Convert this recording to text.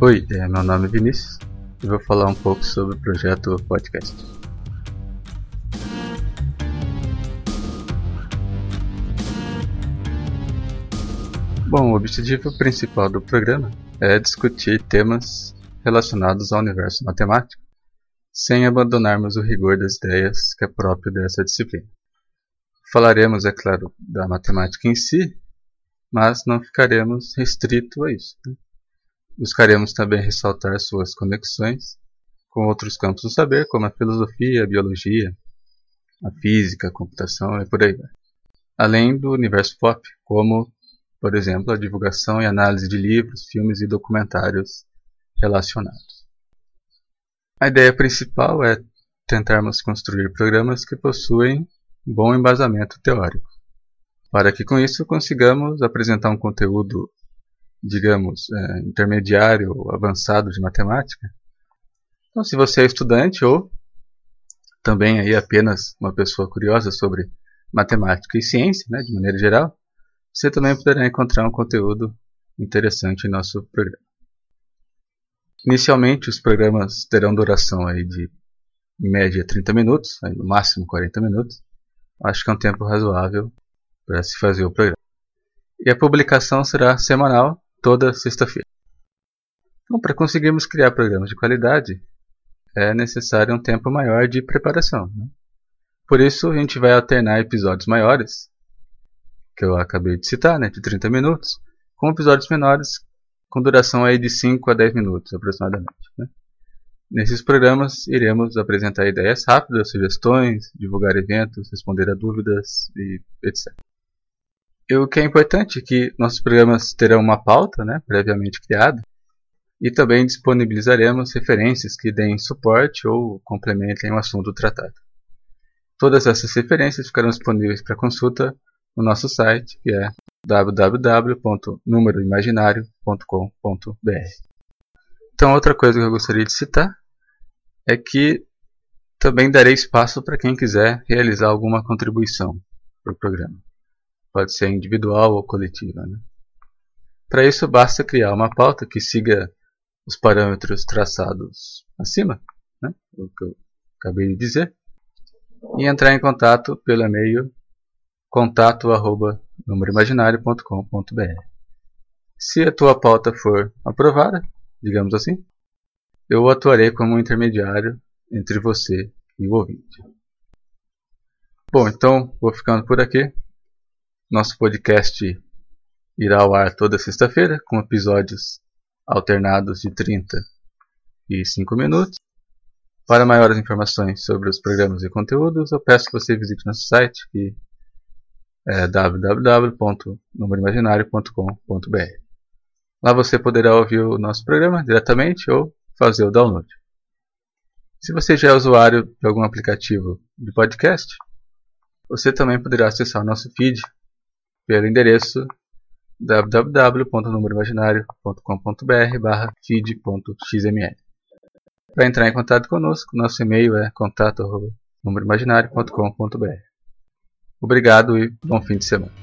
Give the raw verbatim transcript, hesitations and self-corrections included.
Oi, é, meu nome é Vinícius e vou falar um pouco sobre o projeto podcast. Bom, o objetivo principal do programa é discutir temas relacionados ao universo matemático, sem abandonarmos o rigor das ideias que é próprio dessa disciplina. Falaremos, é claro, da matemática em si, mas não ficaremos restritos a isso, né? Buscaremos também ressaltar suas conexões com outros campos do saber, como a filosofia, a biologia, a física, a computação e por aí vai. Além do universo pop, como, por exemplo, a divulgação e análise de livros, filmes e documentários relacionados. A ideia principal é tentarmos construir programas que possuem bom embasamento teórico, para que com isso consigamos apresentar um conteúdo, digamos, é, intermediário ou avançado de matemática. Então, se você é estudante ou também aí apenas uma pessoa curiosa sobre matemática e ciência, né, de maneira geral, você também poderá encontrar um conteúdo interessante em nosso programa. Inicialmente, os programas terão duração aí de, em média, trinta minutos, aí no máximo quarenta minutos. Acho que é um tempo razoável para se fazer o programa. E a publicação será semanal, toda sexta-feira. Então, para conseguirmos criar programas de qualidade, é necessário um tempo maior de preparação, né? Por isso, a gente vai alternar episódios maiores, que eu acabei de citar, né, de trinta minutos, com episódios menores, com duração aí de cinco a dez minutos aproximadamente, né? Nesses programas, iremos apresentar ideias rápidas, sugestões, divulgar eventos, responder a dúvidas e etcétera. E o que é importante é que nossos programas terão uma pauta, né, previamente criada, e também disponibilizaremos referências que deem suporte ou complementem o assunto tratado. Todas essas referências ficarão disponíveis para consulta no nosso site, que é w w w ponto número imaginário ponto com ponto b r. Então, outra coisa que eu gostaria de citar é que também darei espaço para quem quiser realizar alguma contribuição para o programa. Pode ser individual ou coletiva, né? Para isso, basta criar uma pauta que siga os parâmetros traçados acima, né, o que eu acabei de dizer, e entrar em contato pelo e-mail contato arroba número imaginário ponto com ponto b r. Se a tua pauta for aprovada, digamos assim, eu atuarei como intermediário entre você e o ouvinte. Bom, então vou ficando por aqui. Nosso podcast irá ao ar toda sexta-feira, com episódios alternados de trinta e cinco minutos. Para maiores informações sobre os programas e conteúdos, eu peço que você visite nosso site, que é w w w ponto número imaginário ponto com ponto b r. Lá você poderá ouvir o nosso programa diretamente ou fazer o download. Se você já é usuário de algum aplicativo de podcast, você também poderá acessar o nosso feed pelo endereço w w w ponto número imaginário ponto com ponto b r barra feed ponto x m l. Para entrar em contato conosco, nosso e-mail é contato arroba número imaginário ponto com ponto b r. Obrigado e bom fim de semana.